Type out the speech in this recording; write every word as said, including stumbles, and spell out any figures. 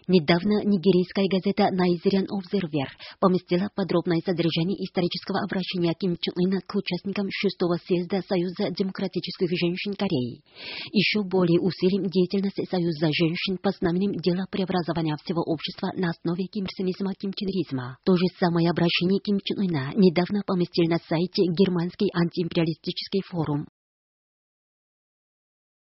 Недавно нигерийская газета Nigerian Observer поместила подробное содержание исторического обращения Ким Чен Ына к участникам шестого съезда Союза демократических женщин Кореи. Еще более усилим деятельность Союза женщин по знаменем дела преобразования всего общества на основе кимирсонизма, кимченризма. То же самое обращение Ким Чен Ына недавно поместил на сайте Германский антиимпериалистический форум.